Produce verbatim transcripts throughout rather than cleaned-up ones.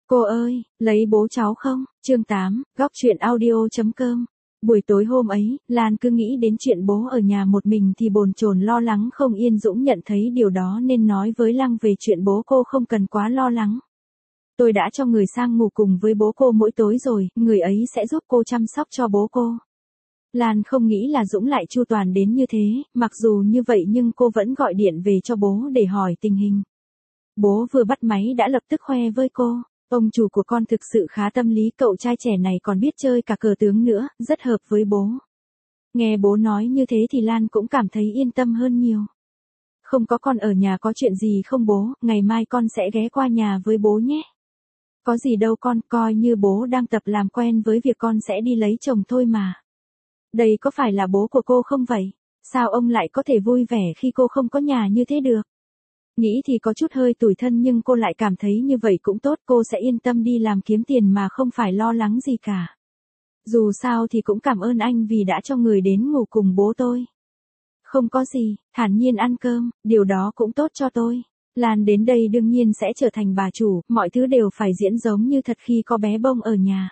Cô ơi, lấy bố cháu không? Chương tám, góc truyện audio.com. Buổi tối hôm ấy, Lan cứ nghĩ đến chuyện bố ở nhà một mình thì bồn chồn lo lắng không yên. Dũng nhận thấy điều đó nên nói với Lăng về chuyện bố cô không cần quá lo lắng. Tôi đã cho người sang ngủ cùng với bố cô mỗi tối rồi, người ấy sẽ giúp cô chăm sóc cho bố cô. Lan không nghĩ là Dũng lại chu toàn đến như thế, mặc dù như vậy nhưng cô vẫn gọi điện về cho bố để hỏi tình hình. Bố vừa bắt máy đã lập tức khoe với cô. Ông chủ của con thực sự khá tâm lý, cậu trai trẻ này còn biết chơi cả cờ tướng nữa, rất hợp với bố. Nghe bố nói như thế thì Lan cũng cảm thấy yên tâm hơn nhiều. Không có con ở nhà có chuyện gì không bố, ngày mai con sẽ ghé qua nhà với bố nhé. Có gì đâu con, coi như bố đang tập làm quen với việc con sẽ đi lấy chồng thôi mà. Đây có phải là bố của cô không vậy? Sao ông lại có thể vui vẻ khi cô không có nhà như thế được? Nghĩ thì có chút hơi tủi thân nhưng cô lại cảm thấy như vậy cũng tốt, cô sẽ yên tâm đi làm kiếm tiền mà không phải lo lắng gì cả. Dù sao thì cũng cảm ơn anh vì đã cho người đến ngủ cùng bố tôi. Không có gì, thản nhiên ăn cơm, điều đó cũng tốt cho tôi. Lan đến đây đương nhiên sẽ trở thành bà chủ, mọi thứ đều phải diễn giống như thật khi có bé Bông ở nhà.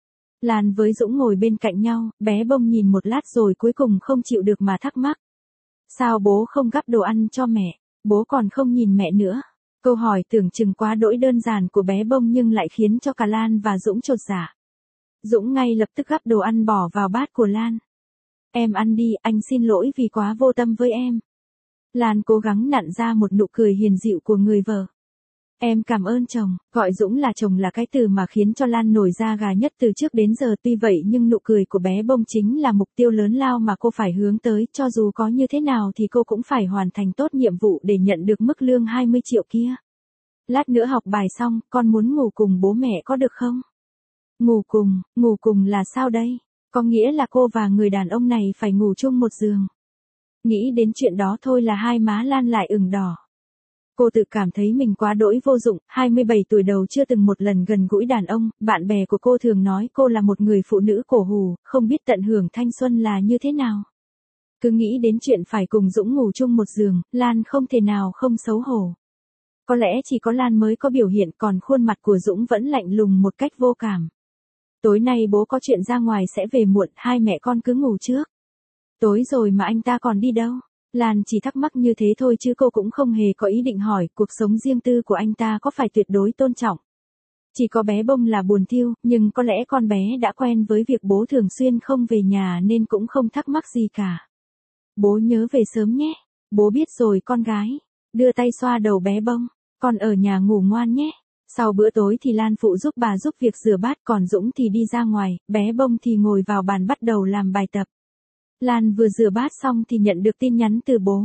Lan với Dũng ngồi bên cạnh nhau, bé Bông nhìn một lát rồi cuối cùng không chịu được mà thắc mắc. Sao bố không gắp đồ ăn cho mẹ? Bố còn không nhìn mẹ nữa. Câu hỏi tưởng chừng quá đỗi đơn giản của bé Bông nhưng lại khiến cho cả Lan và Dũng chột dạ. Dũng ngay lập tức gắp đồ ăn bỏ vào bát của Lan. Em ăn đi, anh xin lỗi vì quá vô tâm với em. Lan cố gắng nặn ra một nụ cười hiền dịu của người vợ. Em cảm ơn chồng, gọi Dũng là chồng là cái từ mà khiến cho Lan nổi da gà nhất từ trước đến giờ. Tuy vậy nhưng nụ cười của bé Bông chính là mục tiêu lớn lao mà cô phải hướng tới, cho dù có như thế nào thì cô cũng phải hoàn thành tốt nhiệm vụ để nhận được mức lương hai mươi triệu kia. Lát nữa học bài xong, con muốn ngủ cùng bố mẹ có được không? Ngủ cùng, ngủ cùng là sao đây? Có nghĩa là cô và người đàn ông này phải ngủ chung một giường. Nghĩ đến chuyện đó thôi là hai má Lan lại ửng đỏ. Cô tự cảm thấy mình quá đỗi vô dụng, hai mươi bảy tuổi đầu chưa từng một lần gần gũi đàn ông, bạn bè của cô thường nói cô là một người phụ nữ cổ hủ, không biết tận hưởng thanh xuân là như thế nào. Cứ nghĩ đến chuyện phải cùng Dũng ngủ chung một giường, Lan không thể nào không xấu hổ. Có lẽ chỉ có Lan mới có biểu hiện, còn khuôn mặt của Dũng vẫn lạnh lùng một cách vô cảm. Tối nay bố có chuyện ra ngoài sẽ về muộn, hai mẹ con cứ ngủ trước. Tối rồi mà anh ta còn đi đâu? Lan chỉ thắc mắc như thế thôi chứ cô cũng không hề có ý định hỏi cuộc sống riêng tư của anh ta có phải tuyệt đối tôn trọng. Chỉ có bé Bông là buồn thiu, nhưng có lẽ con bé đã quen với việc bố thường xuyên không về nhà nên cũng không thắc mắc gì cả. Bố nhớ về sớm nhé. Bố biết rồi con gái. Đưa tay xoa đầu bé Bông. Con ở nhà ngủ ngoan nhé. Sau bữa tối thì Lan phụ giúp bà giúp việc rửa bát, còn Dũng thì đi ra ngoài, bé Bông thì ngồi vào bàn bắt đầu làm bài tập. Lan vừa rửa bát xong thì nhận được tin nhắn từ bố.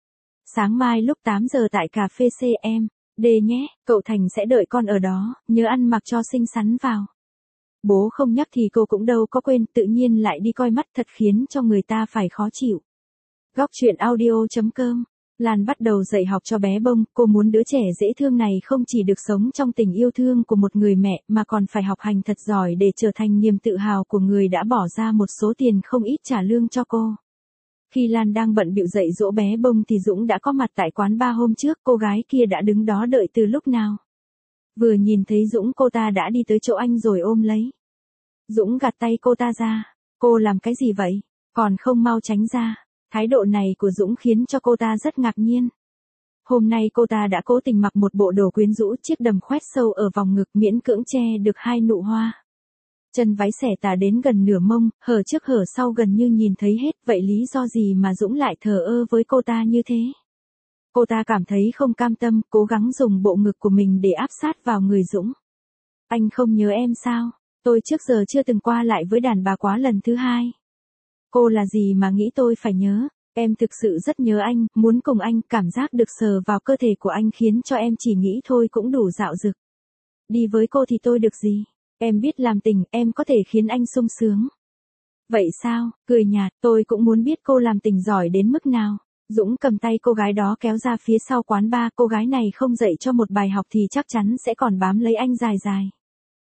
Sáng mai lúc tám giờ tại cà phê xê em đê nhé, cậu Thành sẽ đợi con ở đó, nhớ ăn mặc cho xinh xắn vào. Bố không nhắc thì cô cũng đâu có quên, tự nhiên lại đi coi mắt thật khiến cho người ta phải khó chịu. Góc truyện audio.com. Lan bắt đầu dạy học cho bé Bông, cô muốn đứa trẻ dễ thương này không chỉ được sống trong tình yêu thương của một người mẹ mà còn phải học hành thật giỏi để trở thành niềm tự hào của người đã bỏ ra một số tiền không ít trả lương cho cô. Khi Lan đang bận bịu dạy dỗ bé Bông thì Dũng đã có mặt tại quán bar hôm trước, cô gái kia đã đứng đó đợi từ lúc nào. Vừa nhìn thấy Dũng cô ta đã đi tới chỗ anh rồi ôm lấy. Dũng gạt tay cô ta ra. Cô làm cái gì vậy? Còn không mau tránh ra. Thái độ này của Dũng khiến cho cô ta rất ngạc nhiên. Hôm nay cô ta đã cố tình mặc một bộ đồ quyến rũ, chiếc đầm khoét sâu ở vòng ngực miễn cưỡng che được hai nụ hoa. Chân váy xẻ tà đến gần nửa mông, hở trước hở sau gần như nhìn thấy hết, vậy lý do gì mà Dũng lại thờ ơ với cô ta như thế? Cô ta cảm thấy không cam tâm, cố gắng dùng bộ ngực của mình để áp sát vào người Dũng. Anh không nhớ em sao? Tôi trước giờ chưa từng qua lại với đàn bà quá lần thứ hai. Cô là gì mà nghĩ tôi phải nhớ? Em thực sự rất nhớ anh, muốn cùng anh, cảm giác được sờ vào cơ thể của anh khiến cho em chỉ nghĩ thôi cũng đủ dạo dực. Đi với cô thì tôi được gì? Em biết làm tình, em có thể khiến anh sung sướng. Vậy sao? Cười nhạt, tôi cũng muốn biết cô làm tình giỏi đến mức nào. Dũng cầm tay cô gái đó kéo ra phía sau quán bar, cô gái này không dạy cho một bài học thì chắc chắn sẽ còn bám lấy anh dài dài.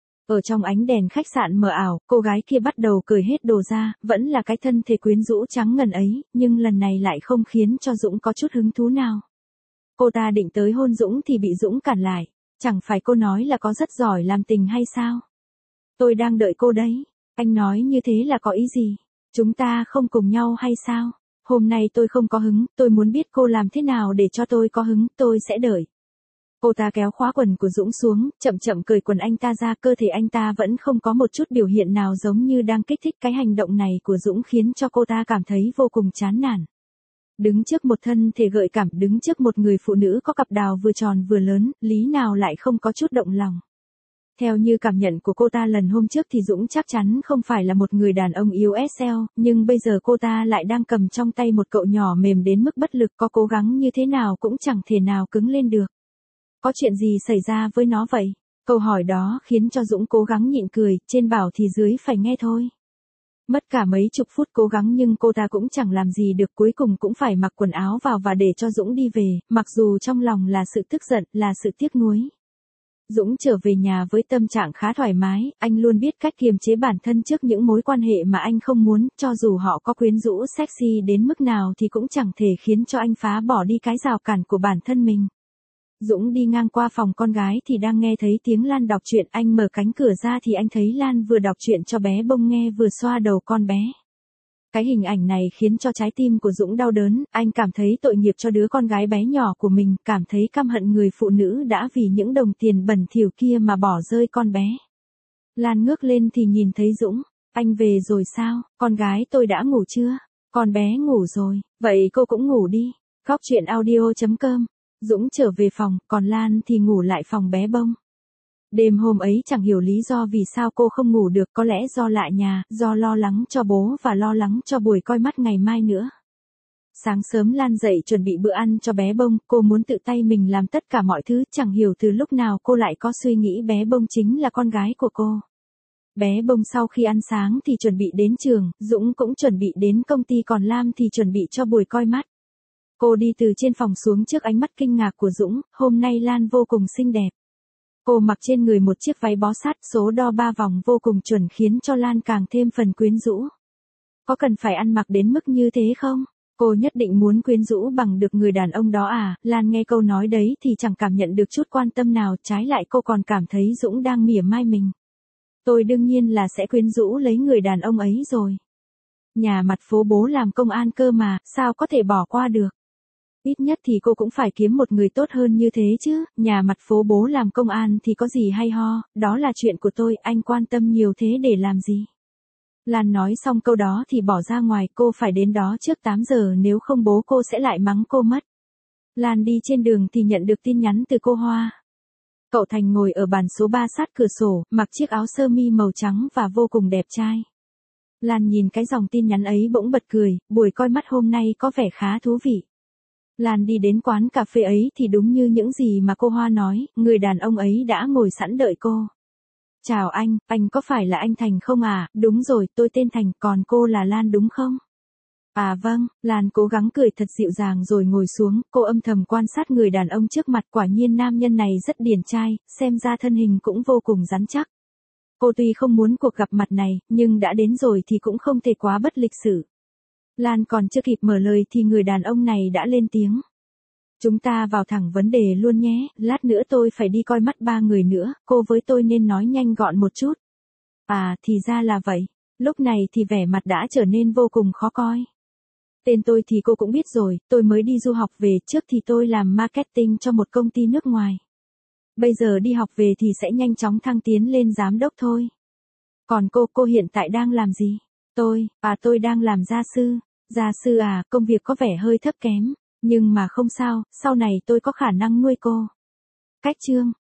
Ở trong ánh đèn khách sạn mờ ảo, cô gái kia bắt đầu cởi hết đồ ra, vẫn là cái thân thể quyến rũ trắng ngần ấy, nhưng lần này lại không khiến cho Dũng có chút hứng thú nào. Cô ta định tới hôn Dũng thì bị Dũng cản lại. Chẳng phải cô nói là có rất giỏi làm tình hay sao? Tôi đang đợi cô đấy. Anh nói như thế là có ý gì? Chúng ta không cùng nhau hay sao? Hôm nay tôi không có hứng, tôi muốn biết cô làm thế nào để cho tôi có hứng, tôi sẽ đợi. Cô ta kéo khóa quần của Dũng xuống, chậm chậm cởi quần anh ta ra, cơ thể anh ta vẫn không có một chút biểu hiện nào giống như đang kích thích. Cái hành động này của Dũng khiến cho cô ta cảm thấy vô cùng chán nản. Đứng trước một thân thể gợi cảm, đứng trước một người phụ nữ có cặp đào vừa tròn vừa lớn, lý nào lại không có chút động lòng. Theo như cảm nhận của cô ta lần hôm trước thì Dũng chắc chắn không phải là một người đàn ông yếu ét eo, nhưng bây giờ cô ta lại đang cầm trong tay một cậu nhỏ mềm đến mức bất lực, có cố gắng như thế nào cũng chẳng thể nào cứng lên được. Có chuyện gì xảy ra với nó vậy? Câu hỏi đó khiến cho Dũng cố gắng nhịn cười, trên bảo thì dưới phải nghe thôi. Mất cả mấy chục phút cố gắng nhưng cô ta cũng chẳng làm gì được, cuối cùng cũng phải mặc quần áo vào và để cho Dũng đi về, mặc dù trong lòng là sự tức giận, là sự tiếc nuối. Dũng trở về nhà với tâm trạng khá thoải mái, anh luôn biết cách kiềm chế bản thân trước những mối quan hệ mà anh không muốn, cho dù họ có quyến rũ sexy đến mức nào thì cũng chẳng thể khiến cho anh phá bỏ đi cái rào cản của bản thân mình. Dũng đi ngang qua phòng con gái thì đang nghe thấy tiếng Lan đọc truyện, anh mở cánh cửa ra thì anh thấy Lan vừa đọc truyện cho bé bông nghe vừa xoa đầu con bé. Cái hình ảnh này khiến cho trái tim của Dũng đau đớn, anh cảm thấy tội nghiệp cho đứa con gái bé nhỏ của mình, cảm thấy căm hận người phụ nữ đã vì những đồng tiền bẩn thỉu kia mà bỏ rơi con bé. Lan ngước lên thì nhìn thấy Dũng, anh về rồi sao, con gái tôi đã ngủ chưa? Con bé ngủ rồi, vậy cô cũng ngủ đi. Góc truyện audio chấm com. Dũng trở về phòng, còn Lan thì ngủ lại phòng bé bông. Đêm hôm ấy chẳng hiểu lý do vì sao cô không ngủ được, có lẽ do lạ nhà, do lo lắng cho bố và lo lắng cho buổi coi mắt ngày mai nữa. Sáng sớm Lan dậy chuẩn bị bữa ăn cho bé bông, cô muốn tự tay mình làm tất cả mọi thứ, chẳng hiểu từ lúc nào cô lại có suy nghĩ bé bông chính là con gái của cô. Bé bông sau khi ăn sáng thì chuẩn bị đến trường, Dũng cũng chuẩn bị đến công ty, còn Lam thì chuẩn bị cho buổi coi mắt. Cô đi từ trên phòng xuống trước ánh mắt kinh ngạc của Dũng, hôm nay Lan vô cùng xinh đẹp. Cô mặc trên người một chiếc váy bó sát, số đo ba vòng vô cùng chuẩn khiến cho Lan càng thêm phần quyến rũ. Có cần phải ăn mặc đến mức như thế không? Cô nhất định muốn quyến rũ bằng được người đàn ông đó à? Lan nghe câu nói đấy thì chẳng cảm nhận được chút quan tâm nào, trái lại cô còn cảm thấy Dũng đang mỉa mai mình. Tôi đương nhiên là sẽ quyến rũ lấy người đàn ông ấy rồi. Nhà mặt phố bố làm công an cơ mà, sao có thể bỏ qua được? Ít nhất thì cô cũng phải kiếm một người tốt hơn như thế chứ, nhà mặt phố bố làm công an thì có gì hay ho, đó là chuyện của tôi, anh quan tâm nhiều thế để làm gì? Lan nói xong câu đó thì bỏ ra ngoài, cô phải đến đó trước tám giờ, nếu không bố cô sẽ lại mắng cô mất. Lan đi trên đường thì nhận được tin nhắn từ cô Hoa. Cậu Thành ngồi ở bàn số ba sát cửa sổ, mặc chiếc áo sơ mi màu trắng và vô cùng đẹp trai. Lan nhìn cái dòng tin nhắn ấy bỗng bật cười, buổi coi mắt hôm nay có vẻ khá thú vị. Lan đi đến quán cà phê ấy thì đúng như những gì mà cô Hoa nói, người đàn ông ấy đã ngồi sẵn đợi cô. Chào anh, anh có phải là anh Thành không à? Đúng rồi, tôi tên Thành, còn cô là Lan đúng không? À vâng, Lan cố gắng cười thật dịu dàng rồi ngồi xuống, cô âm thầm quan sát người đàn ông trước mặt, quả nhiên nam nhân này rất điển trai, xem ra thân hình cũng vô cùng rắn chắc. Cô tuy không muốn cuộc gặp mặt này, nhưng đã đến rồi thì cũng không thể quá bất lịch sự. Lan còn chưa kịp mở lời thì người đàn ông này đã lên tiếng. Chúng ta vào thẳng vấn đề luôn nhé, lát nữa tôi phải đi coi mắt ba người nữa, cô với tôi nên nói nhanh gọn một chút. À, thì ra là vậy. Lúc này thì vẻ mặt đã trở nên vô cùng khó coi. Tên tôi thì cô cũng biết rồi, tôi mới đi du học về, trước thì tôi làm marketing cho một công ty nước ngoài. Bây giờ đi học về thì sẽ nhanh chóng thăng tiến lên giám đốc thôi. Còn cô, cô hiện tại đang làm gì? Tôi, à tôi đang làm gia sư. Gia sư à, công việc có vẻ hơi thấp kém, nhưng mà không sao, sau này tôi có khả năng nuôi cô. Cách chương